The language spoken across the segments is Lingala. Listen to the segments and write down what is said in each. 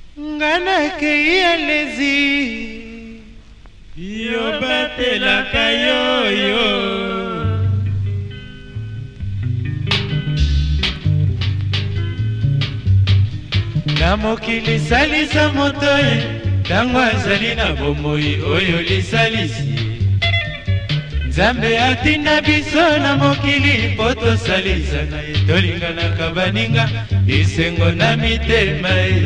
ngana kei alezi yo batelaka yoyo na mokili salisa moto ye ntango azali na bomoi oyo lisalisi Nzambe atinda biso na mokili mpo tosalisana ye tolinganaka baninga esengo na mitema ye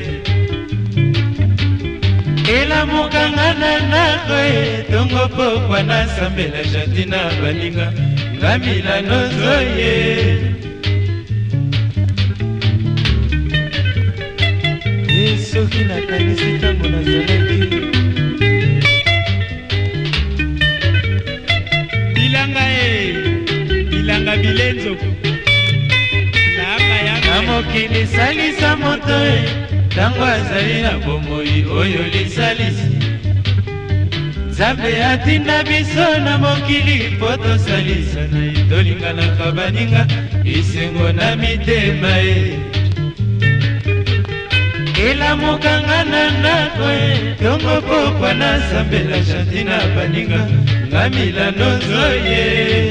elamukanga na nako ye tongo pokwa nasambela jati na baninga nga milano zoye soki nakanisi ntango nazalaki bilanga bilenzo na mokili salisa moto ye ntango azali na bomoi oyo lisalisi Nzambe atinda biso na mokili mpo tosalisana ye tolinganaka baninga esengo na mitema ye elamukanga na ndako ye tongo pokwa nasambela janti na baninga nga milano zoye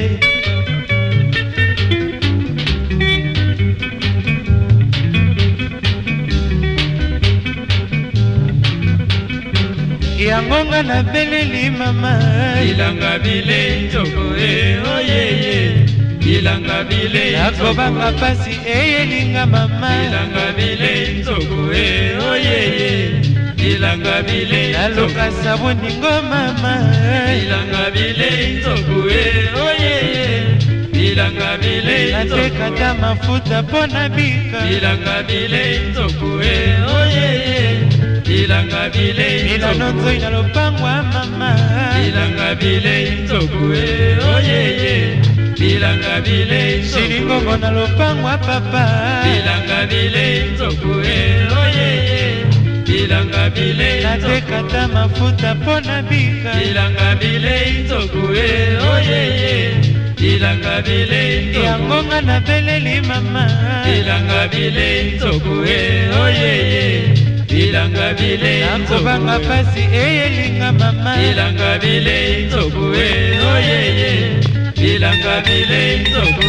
yango nga nabeleli mama bilanga bile njoko oyeye bilanga bile nakobanga pasi eyelinga mama bilanga bile njoko oyeye bilanga bile naloka saboningo mama bilanga bile njoko oyeye bilanga bile natekata mafuta mpo na bika bilanga bile njoko oyeye bilanga bile milano nzoi na lopangwa mama bilanga bile nzoku oyeye bilanga bile silingongo na lopangwa papa bilanga bile nzoku oyeye bilanga bile natekata mafuta mpo na bika bilanga bile nzoku oyeye bilanga bile yango nga nabeleli mama bilanga bile nzoku oyeye bilanga bile nakobanga pasi eyelinga mama bilanga bile nzoku oyeye bilanga bile nzoku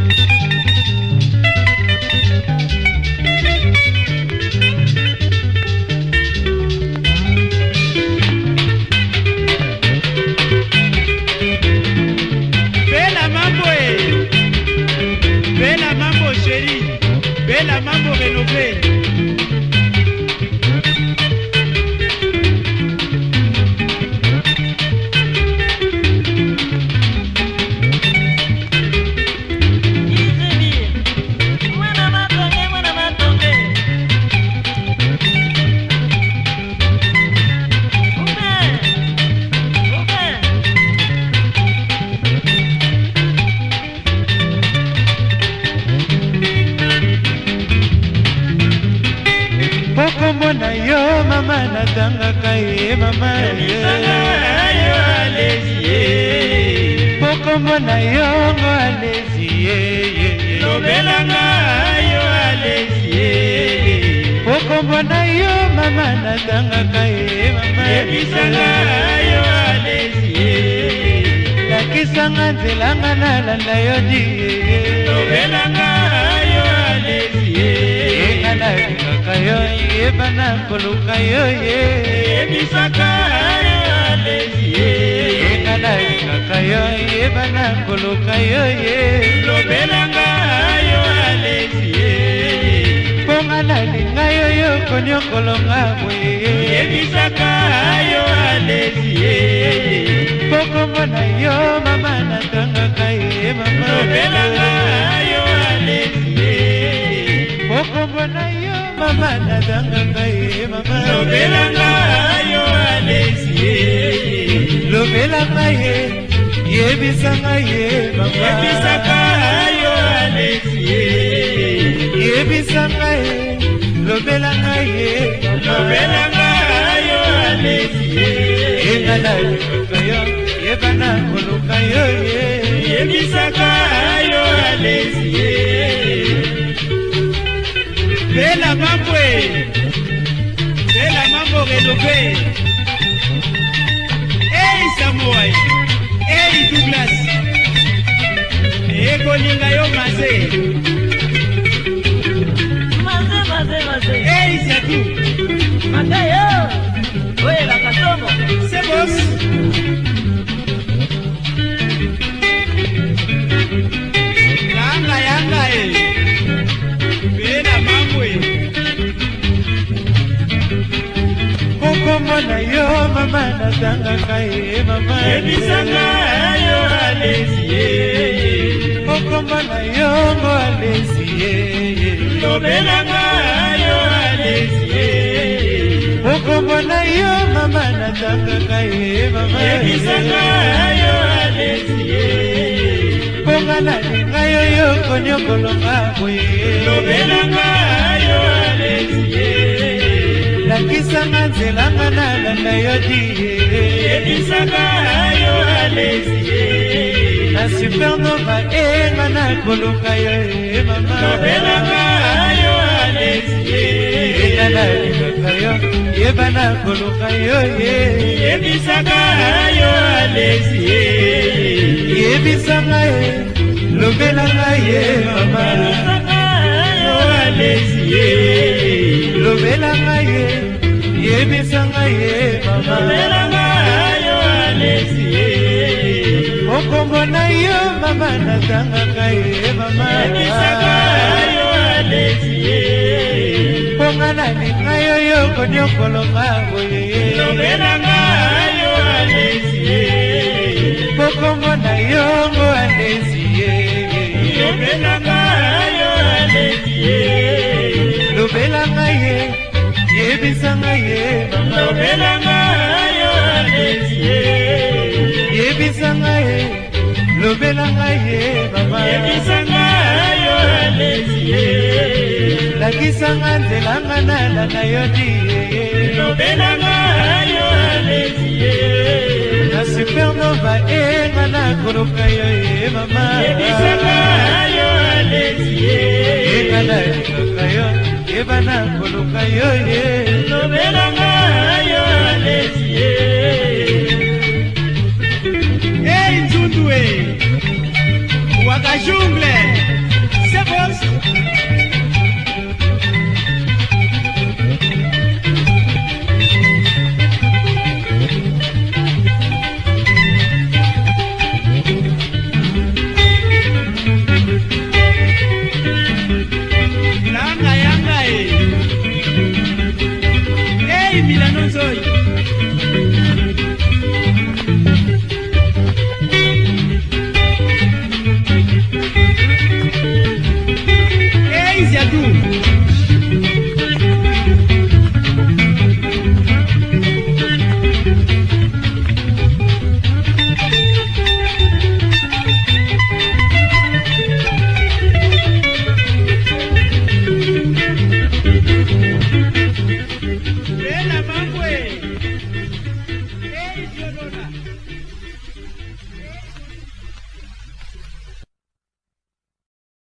Bella mambo chérie bella mambo rénové Pokomona yo mama natangaka ye mama yo alezi pokomona yo ngo alezi lobelanga yo alezi pokomona yo mama natangaka ye mama yebisanga yo alezi lakisanga nzelanga nalanda yo di lobelanga yo alezi engana yo yebana koluka yo ye yebisaka yo alezi engana yo yebana koluka yo ye lobelanga yo alezi ponga nalinga yo yo konyokolonga bwe yebisaka yo alezi pokomona yo mama natangaka ye mama lobelanga yo alezi pokomona yo mama natangaka ye mama lobelanga yo alezi lobelanga ye yebisanga ye mama yebisaka yo alezi yebisanga ye lobelanga ye lobelanga yo alezi engana yoluka yo yebana koluka yo ye yebisaka yo alezi bela mambwe rénové. Hey Samoa, hey Douglas, hey Kolinga yo Mazé. Mazé. Hey Zatou. Mazé yo. Oye, la Katongo. C'est boss. Yanga Bela mambo Kokomona yo mama natanga kai mama ebisanga yo alesie Kokomona yo ngo alesie lobelanga yo alesie Kokomona yo mama natanga kai mama ebisanga yo alesie Kongana ngayo yo konyokolo ngakwe lobelanga yo alesie Lakisanga nzelanga nalanda yo diye ebisanga yo alesie Na supernova enga na koluka yo mama lobelanga yo alesie Enana likaka yo yeba na koluka yo ebisanga yo alesie Yebisanga ye lobelanga ye mama ebisanga yo alesie Lobelanga ye yebisanga ye mama lobelanga yo alesie Okombona yo mama natangaka ye mama ebisanga yo alesie Pongana ninga yo yo konyokolo maboye lobelanga yo alesie Okombona yo ngo alesie lobelanga yo alesie Lobelanga ye yebisanga ye mama lobelanga yo alesie Yebisanga ye lobelanga ye mama ebisanga yo alesie Lakisanga nzelanga nalanda yo diye lobelanga yo alesie Na supernova enga na koluka yo mama ebisanga yo alesie Enga na likaka yo yeba na koluka yo lobelanga yo alesie hey Nzundu Waka jungle c'est boss